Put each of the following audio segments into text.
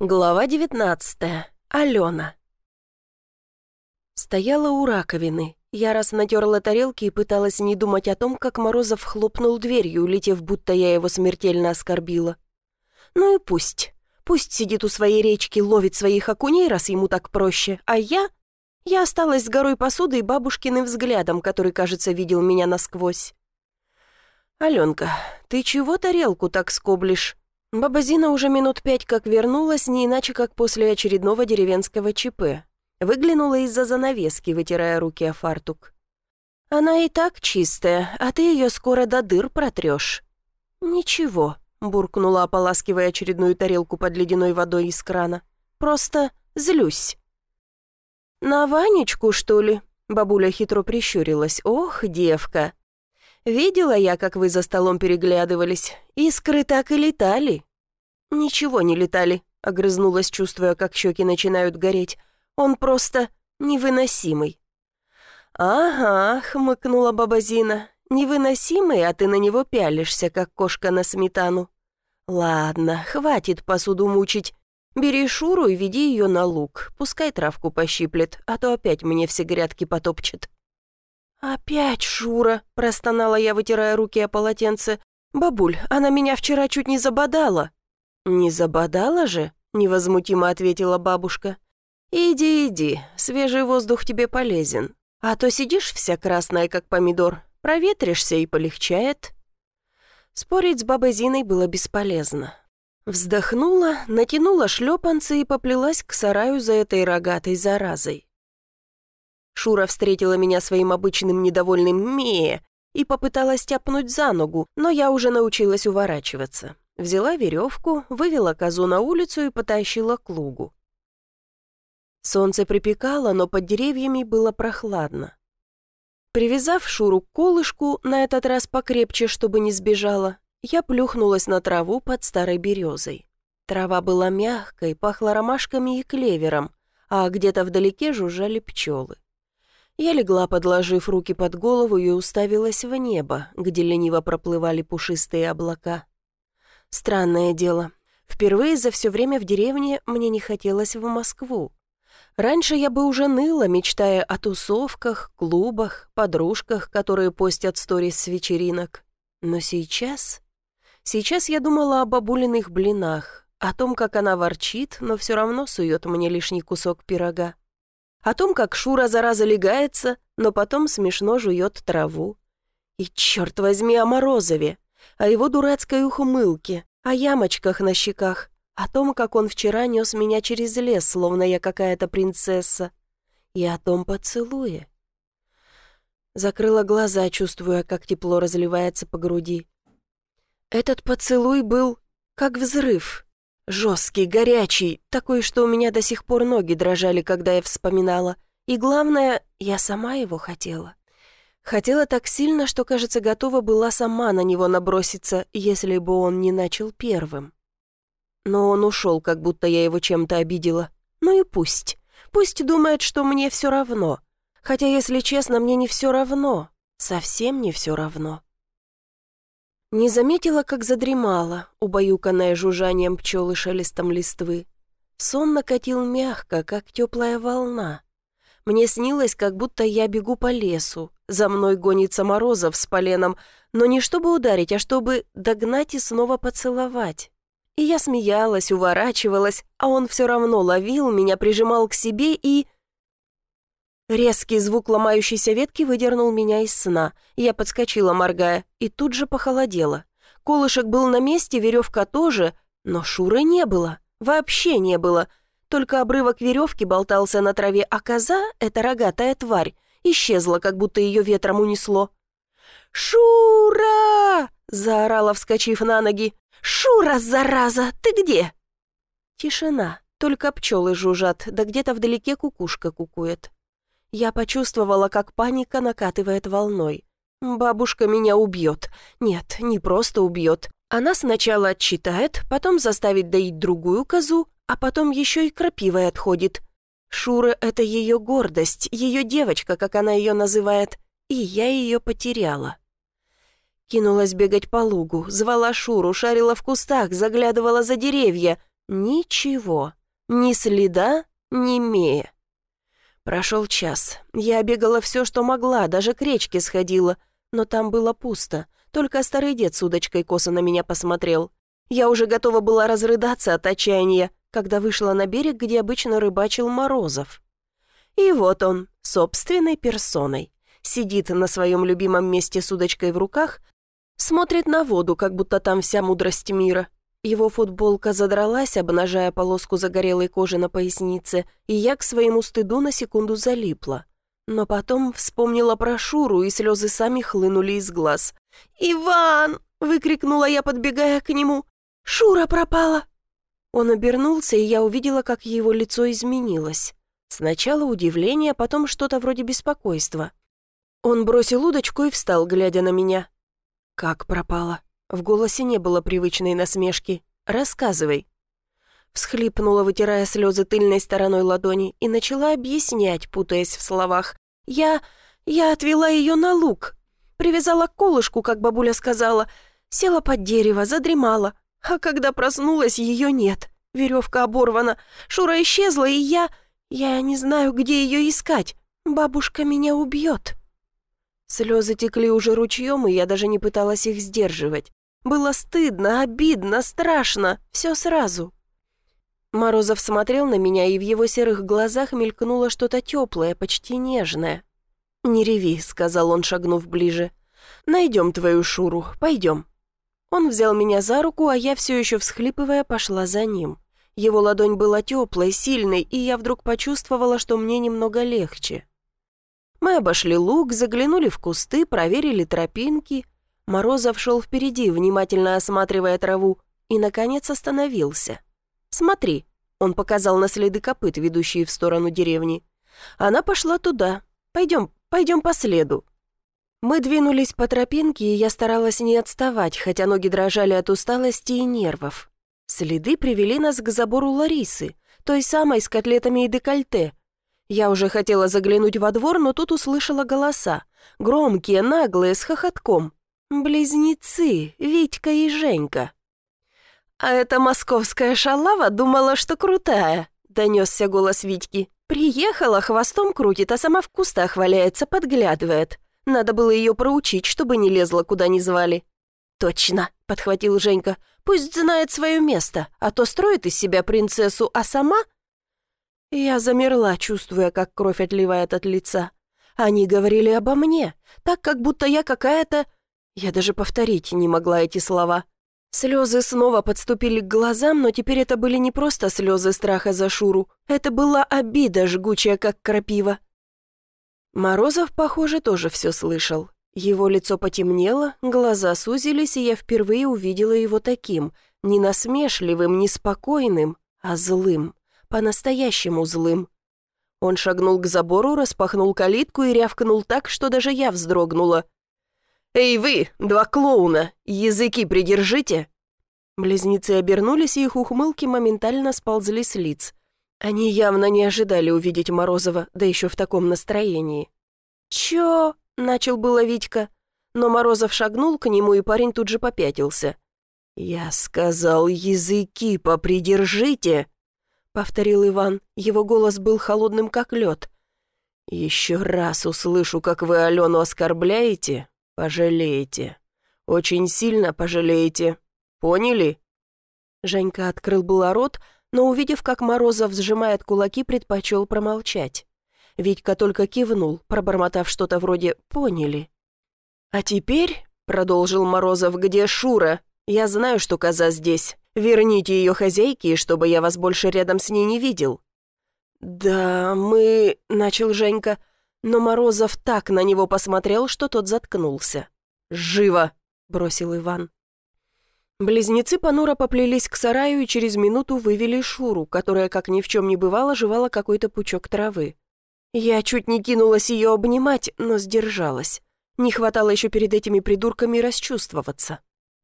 Глава 19. Алена. Стояла у раковины. Я раз натерла тарелки и пыталась не думать о том, как Морозов хлопнул дверью, улетев, будто я его смертельно оскорбила. Ну и пусть. Пусть сидит у своей речки, ловит своих окуней, раз ему так проще. А я осталась с горой посуды и бабушкиным взглядом, который, кажется, видел меня насквозь. «Аленка, ты чего тарелку так скоблишь?» Баба Зина уже минут 5 как вернулась, не иначе как после очередного деревенского ЧП. Выглянула из-за занавески, вытирая руки о фартук. «Она и так чистая, а ты ее скоро до дыр протрешь». «Ничего», — буркнула, ополаскивая очередную тарелку под ледяной водой из крана. «Просто злюсь». «На Ванечку, что ли?» — бабуля хитро прищурилась. «Ох, девка! Видела я, как вы за столом переглядывались. Искры так и летали». «Ничего не летали», — огрызнулась, чувствуя, как щеки начинают гореть. «Он просто невыносимый». «Ага», — хмыкнула баба Зина. «Невыносимый, а ты на него пялишься, как кошка на сметану. Ладно, хватит посуду мучить. Бери Шуру и веди ее на луг. Пускай травку пощиплет, а то опять мне все грядки потопчет». «Опять Шура», — простонала я, вытирая руки о полотенце. «Бабуль, она меня вчера чуть не забодала». «Не забодала же?» — невозмутимо ответила бабушка. «Иди, иди, свежий воздух тебе полезен. А то сидишь вся красная, как помидор, проветришься и полегчает». Спорить с бабой Зиной было бесполезно. Вздохнула, натянула шлепанцы и поплелась к сараю за этой рогатой заразой. Шура встретила меня своим обычным недовольным «ме» и попыталась тяпнуть за ногу, но я уже научилась уворачиваться. Взяла веревку, вывела козу на улицу и потащила к лугу. Солнце припекало, но под деревьями было прохладно. Привязав Шуру к колышку, на этот раз покрепче, чтобы не сбежала, я плюхнулась на траву под старой березой. Трава была мягкой, пахла ромашками и клевером, а где-то вдалеке жужжали пчелы. Я легла, подложив руки под голову, и уставилась в небо, где лениво проплывали пушистые облака. Странное дело, впервые за все время в деревне мне не хотелось в Москву. Раньше я бы уже ныла, мечтая о тусовках, клубах, подружках, которые постят сторис с вечеринок. Но сейчас я думала о бабулиных блинах, о том, как она ворчит, но все равно сует мне лишний кусок пирога. О том, как Шура, зараза, легается, но потом смешно жует траву. И, черт возьми, о Морозове, о его дурацкой ухмылке, о ямочках на щеках, о том, как он вчера нес меня через лес, словно я какая-то принцесса, и о том поцелуе. Закрыла глаза, чувствуя, как тепло разливается по груди. Этот поцелуй был как взрыв. Жесткий, горячий, такой, что у меня до сих пор ноги дрожали, когда я вспоминала. И главное, я сама его хотела. Хотела так сильно, что, кажется, готова была сама на него наброситься, если бы он не начал первым. Но он ушел, как будто я его чем-то обидела. Ну и пусть. Пусть думает, что мне все равно. Хотя, если честно, мне не все равно. Совсем не все равно. Не заметила, как задремала, убаюканная жужжанием пчел и шелестом листвы. Сон накатил мягко, как теплая волна. Мне снилось, как будто я бегу по лесу. За мной гонится Морозов с поленом, но не чтобы ударить, а чтобы догнать и снова поцеловать. И я смеялась, уворачивалась, а он все равно ловил меня, прижимал к себе и... Резкий звук ломающейся ветки выдернул меня из сна. Я подскочила, моргая, и тут же похолодела. Колышек был на месте, веревка тоже, но Шуры не было. Вообще не было. Только обрывок веревки болтался на траве, а коза, эта рогатая тварь, исчезла, как будто ее ветром унесло. «Шура!» — заорала, вскочив на ноги. «Шура, зараза, ты где?» Тишина, только пчелы жужжат, да где-то вдалеке кукушка кукует. Я почувствовала, как паника накатывает волной. Бабушка меня убьет. Нет, не просто убьет. Она сначала отчитает, потом заставит доить другую козу, а потом еще и крапивой отходит. Шура — это ее гордость, ее девочка, как она ее называет, и я ее потеряла. Кинулась бегать по лугу, звала Шуру, шарила в кустах, заглядывала за деревья. Ничего. Ни следа, ни мея. Прошел час. Я бегала все, что могла, даже к речке сходила. Но там было пусто. Только старый дед с удочкой косо на меня посмотрел. Я уже готова была разрыдаться от отчаяния, когда вышла на берег, где обычно рыбачил Морозов. И вот он, собственной персоной. Сидит на своем любимом месте с удочкой в руках, смотрит на воду, как будто там вся мудрость мира. Его футболка задралась, обнажая полоску загорелой кожи на пояснице, и я к своему стыду на секунду залипла. Но потом вспомнила про Шуру, и слезы сами хлынули из глаз. «Иван!» — выкрикнула я, подбегая к нему. «Шура пропала!» Он обернулся, и я увидела, как его лицо изменилось. Сначала удивление, потом что-то вроде беспокойства. Он бросил удочку и встал, глядя на меня. «Как пропала?» В голосе не было привычной насмешки. «Рассказывай». Всхлипнула, вытирая слезы тыльной стороной ладони, и начала объяснять, путаясь в словах. «Я отвела ее на луг. Привязала к колышку, как бабуля сказала. Села под дерево, задремала. А когда проснулась, ее нет. Веревка оборвана. Шура исчезла, и я не знаю, где ее искать. Бабушка меня убьет». Слезы текли уже ручьем, и я даже не пыталась их сдерживать. Было стыдно, обидно, страшно, все сразу. Морозов смотрел на меня, и в его серых глазах мелькнуло что-то теплое, почти нежное. «Не реви», — сказал он, шагнув ближе. «Найдем твою Шуру, пойдем». Он взял меня за руку, а я, все еще всхлипывая, пошла за ним. Его ладонь была теплой, сильной, и я вдруг почувствовала, что мне немного легче. Мы обошли луг, заглянули в кусты, проверили тропинки. Морозов шел впереди, внимательно осматривая траву, и, наконец, остановился. «Смотри», — он показал на следы копыт, ведущие в сторону деревни. «Она пошла туда. Пойдем по следу». Мы двинулись по тропинке, и я старалась не отставать, хотя ноги дрожали от усталости и нервов. Следы привели нас к забору Ларисы, той самой с котлетами и декольте. Я уже хотела заглянуть во двор, но тут услышала голоса. Громкие, наглые, с хохотком. Близнецы, Витька и Женька. «А эта московская шалава думала, что крутая», — донесся голос Витьки. «Приехала, хвостом крутит, а сама в кустах валяется, подглядывает. Надо было ее проучить, чтобы не лезла, куда не звали». «Точно», — подхватил Женька. «Пусть знает свое место, а то строит из себя принцессу, а сама...» Я замерла, чувствуя, как кровь отливает от лица. Они говорили обо мне, так, как будто я какая-то... Я даже повторить не могла эти слова. Слезы снова подступили к глазам, но теперь это были не просто слезы страха за Шуру. Это была обида, жгучая, как крапива. Морозов, похоже, тоже все слышал. Его лицо потемнело, глаза сузились, и я впервые увидела его таким, не насмешливым, не спокойным, а злым. По-настоящему злым. Он шагнул к забору, распахнул калитку и рявкнул так, что даже я вздрогнула. «Эй вы, два клоуна, языки придержите!» Близнецы обернулись, и их ухмылки моментально сползли с лиц. Они явно не ожидали увидеть Морозова, да еще в таком настроении. «Чё?» — начал было Витька, но Морозов шагнул к нему, и парень тут же попятился. «Я сказал, языки попридержите!» — повторил Иван. Его голос был холодным, как лед. «Еще раз услышу, как вы Алену оскорбляете, пожалеете. Очень сильно пожалеете. Поняли?» Женька открыл было рот, но, увидев, как Морозов сжимает кулаки, предпочел промолчать. Витька только кивнул, пробормотав что-то вроде «поняли». «А теперь», — продолжил Морозов, — «где Шура? Я знаю, что коза здесь. Верните ее хозяйке, чтобы я вас больше рядом с ней не видел». «Да, мы...» — начал Женька, но Морозов так на него посмотрел, что тот заткнулся. «Живо!» — бросил Иван. Близнецы понуро поплелись к сараю и через минуту вывели Шуру, которая, как ни в чем не бывало, жевала какой-то пучок травы. Я чуть не кинулась ее обнимать, но сдержалась. Не хватало еще перед этими придурками расчувствоваться.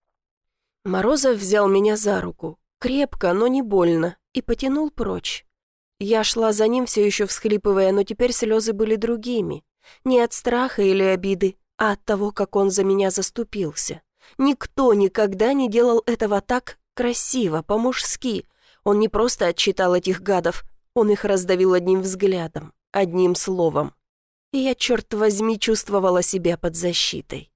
Морозов взял меня за руку, крепко, но не больно, и потянул прочь. Я шла за ним, все еще всхлипывая, но теперь слезы были другими. Не от страха или обиды, а от того, как он за меня заступился. Никто никогда не делал этого так красиво, по-мужски. Он не просто отчитал этих гадов, он их раздавил одним взглядом, одним словом. И я, черт возьми, чувствовала себя под защитой.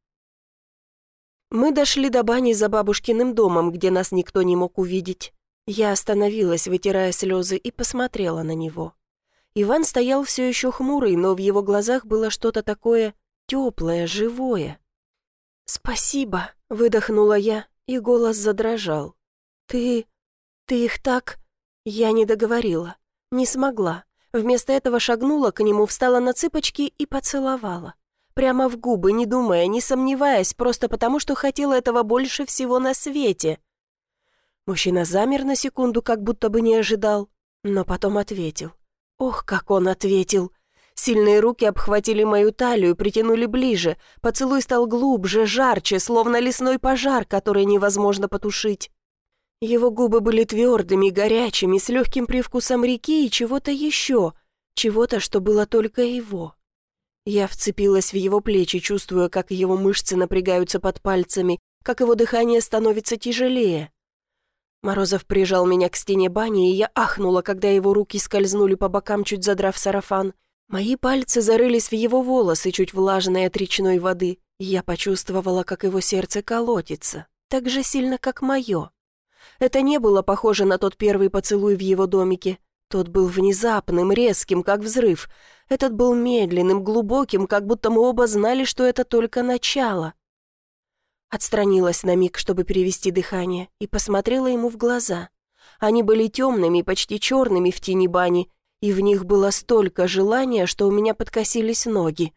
Мы дошли до бани за бабушкиным домом, где нас никто не мог увидеть. Я остановилась, вытирая слезы, и посмотрела на него. Иван стоял все еще хмурый, но в его глазах было что-то такое теплое, живое. «Спасибо», — выдохнула я, и голос задрожал. «Ты их так...» Я не договорила, не смогла. Вместо этого шагнула к нему, встала на цыпочки и поцеловала. Прямо в губы, не думая, не сомневаясь, просто потому, что хотела этого больше всего на свете. Мужчина замер на секунду, как будто бы не ожидал, но потом ответил. Ох, как он ответил! Сильные руки обхватили мою талию, притянули ближе. Поцелуй стал глубже, жарче, словно лесной пожар, который невозможно потушить. Его губы были твердыми, горячими, с легким привкусом реки и чего-то еще, чего-то, что было только его. Я вцепилась в его плечи, чувствуя, как его мышцы напрягаются под пальцами, как его дыхание становится тяжелее. Морозов прижал меня к стене бани, и я ахнула, когда его руки скользнули по бокам, чуть задрав сарафан. Мои пальцы зарылись в его волосы, чуть влажные от речной воды, и я почувствовала, как его сердце колотится, так же сильно, как мое. Это не было похоже на тот первый поцелуй в его домике. Тот был внезапным, резким, как взрыв. Этот был медленным, глубоким, как будто мы оба знали, что это только начало. Отстранилась на миг, чтобы перевести дыхание, и посмотрела ему в глаза. Они были темными, почти черными в тени бани, и в них было столько желания, что у меня подкосились ноги.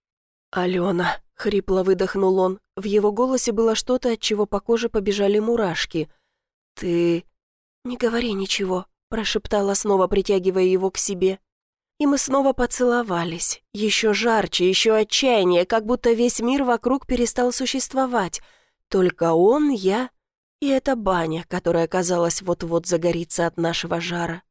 «Алена», — хрипло выдохнул он, в его голосе было что-то, от чего по коже побежали мурашки. «Ты...» «Не говори ничего», — прошептала, снова притягивая его к себе. И мы снова поцеловались, еще жарче, еще отчаяннее, как будто весь мир вокруг перестал существовать. Только он, я и эта баня, которая, казалось, вот-вот загорится от нашего жара.